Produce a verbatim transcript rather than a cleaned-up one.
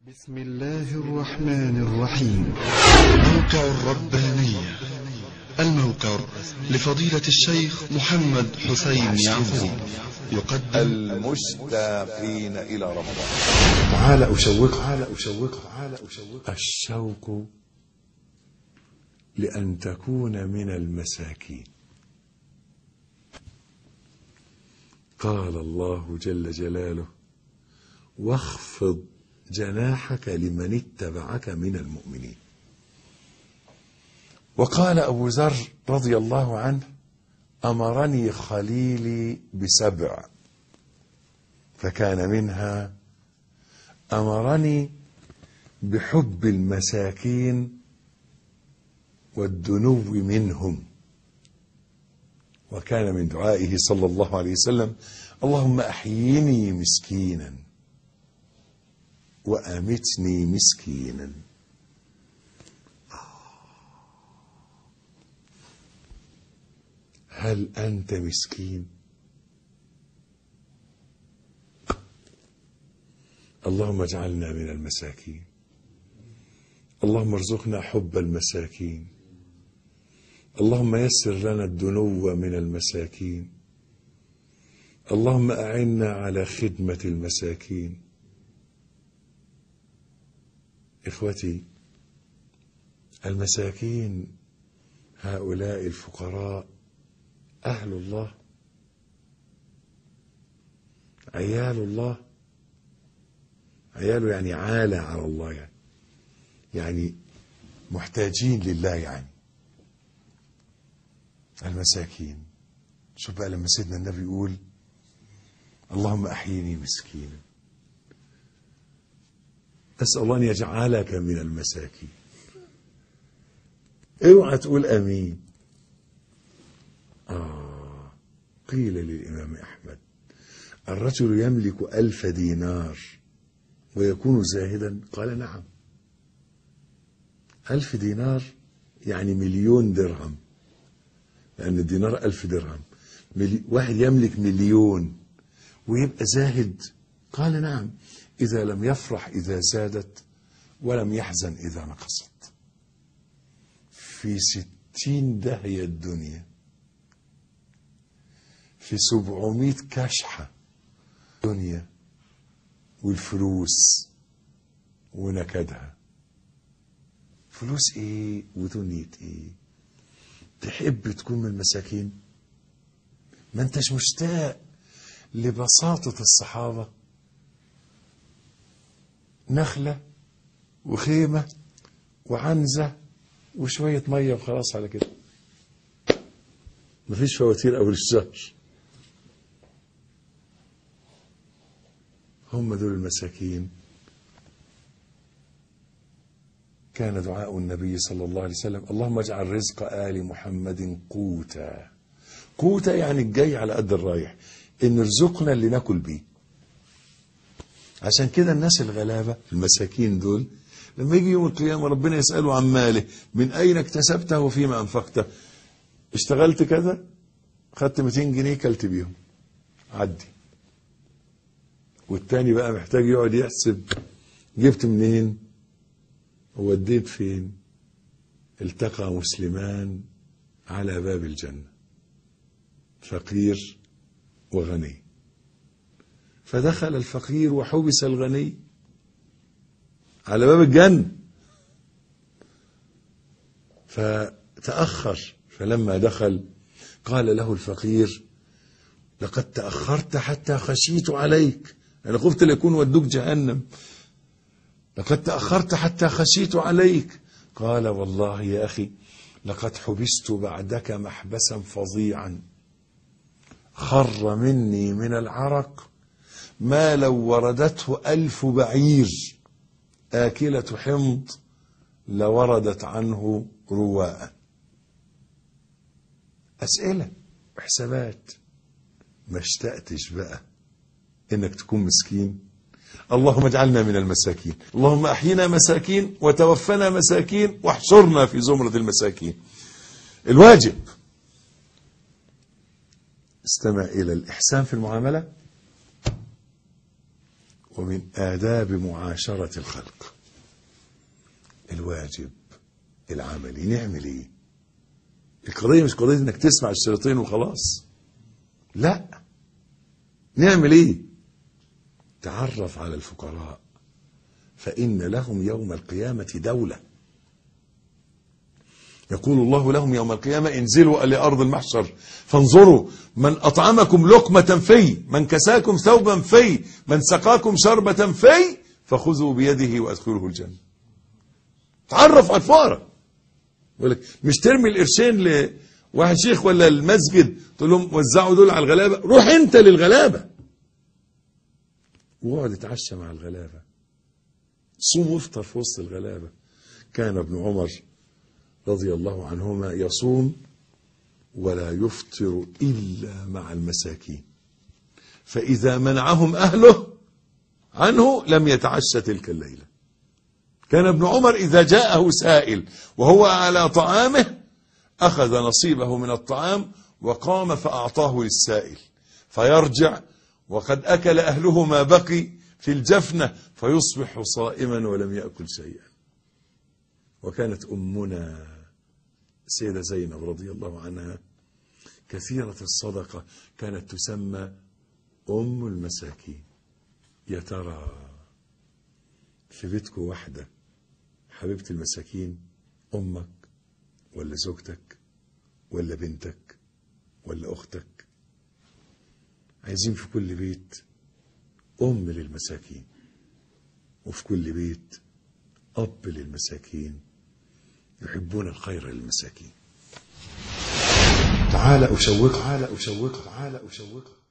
بسم الله الرحمن الرحيم. موقع الربانية، الموقع لفضيلة الشيخ محمد حسين يعقوب، يقدم المشتاقين إلى رمضان. تعال أشوق تعال أشوق تعال أشوق الشوق لأن تكون من المساكين. قال الله جل جلاله: واخفض جناحك لمن اتبعك من المؤمنين. وقال أبو ذر رضي الله عنه: أمرني خليلي بسبع، فكان منها أمرني بحب المساكين والدنو منهم، وكان من دعائه صلى الله عليه وسلم: اللهم أحيني مسكينا وأمتني مسكينا. هل أنت مسكين؟ اللهم اجعلنا من المساكين. اللهم ارزقنا حب المساكين. اللهم يسر لنا الدنو من المساكين. اللهم أعنا على خدمة المساكين. إخوتي، المساكين هؤلاء الفقراء أهل الله، عيال الله. عياله يعني عالة على الله، يعني يعني محتاجين لله. يعني المساكين. شوف بقى لما سيدنا النبي يقول: اللهم أحيني مسكينا، أسأل الله أن يجعلك من المساكين. اوعى تقول أمين. آه قيل للإمام أحمد: الرجل يملك ألف دينار ويكون زاهدا؟ قال: نعم. ألف دينار يعني مليون درهم، لأن الدينار ألف درهم. ملي... واحد يملك مليون ويبقى زاهد؟ قال: نعم، إذا لم يفرح إذا زادت ولم يحزن إذا نقصت. في ستين داهية الدنيا، في سبعمائة كشحة دنيا، والفلوس ونكدها. فلوس ايه ودنيا ايه؟ تحب تكون من المساكين؟ ما انتش مشتاق لبساطة الصحابة؟ نخلة وخيمة وعنزة وشوية مية وخلاص على كده، مفيش فواتير أول الشهر. هم دول المساكين. كان دعاء النبي صلى الله عليه وسلم: اللهم اجعل رزق آل محمد قوتا. قوتا يعني الجاي على قد الرايح، إن رزقنا اللي ناكل بيه. عشان كده الناس الغلابة المساكين دول لما يجي يوم القيامة ربنا يسأله عن ماله: من أين اكتسبته وفيما أنفقته؟ اشتغلت كذا، خدت مئتين جنيه كلت بيهم، عدي. والتاني بقى محتاج يقعد يحسب جبت منين ووديت فين. التقى مسلمان على باب الجنة، فقير وغني، فدخل الفقير وحبس الغني على باب الجنة، فتأخر. فلما دخل قال له الفقير: لقد تأخرت حتى خشيت عليك، أنا خفت ليكون ودوك جهنم. لقد تأخرت حتى خشيت عليك. قال: والله يا أخي لقد حبست بعدك محبسا فظيعا، خر مني من العرق ما لو وردته ألف بعير آكلة حمض لوردت عنه رواء. أسئلة وحسابات. ما اشتقتش بقى إنك تكون مسكين؟ اللهم اجعلنا من المساكين. اللهم أحينا مساكين وتوفنا مساكين واحشرنا في زمرة المساكين. الواجب: استمع إلى الإحسان في المعاملة، ومن آداب معاشرة الخلق. الواجب العملي نعمل ايه؟ القضية مش قضية انك تسمع الشريطين وخلاص، لا، نعمل ايه؟ تعرف على الفقراء فإن لهم يوم القيامة دولة. يقول الله لهم يوم القيامة انزلوا لأرض المحشر فانظروا من أطعمكم لقمة في، من كساكم ثوبا في، من سقاكم شربة في، فخذوا بيده وأدخلوه الجنة. تعرف على الفقراء. يقول لك مش ترمي القرشين لواحد شيخ ولا المسجد تقول لهم وزعوا دول على الغلابة، روح انت للغلابة واقعد اتعشى مع الغلابة، صوم وافطر في وسط الغلابة. كان ابن عمر رضي الله عنهما يصوم ولا يفطر إلا مع المساكين، فإذا منعهم أهله عنه لم يتعشى تلك الليلة. كان ابن عمر إذا جاءه سائل وهو على طعامه أخذ نصيبه من الطعام وقام فأعطاه للسائل، فيرجع وقد أكل أهله ما بقي في الجفنة فيصبح صائما ولم يأكل شيئا. وكانت أمنا سيدة زينب رضي الله عنها كثيرة الصدقة، كانت تسمى أم المساكين. يا ترى في بيتكم واحدة حبيبة المساكين، أمك ولا زوجتك ولا بنتك ولا أختك؟ عايزين في كل بيت أم للمساكين، وفي كل بيت أب للمساكين يحبون الخير للمساكين. تعال أشوقك تعال أشوقك تعال أشوقك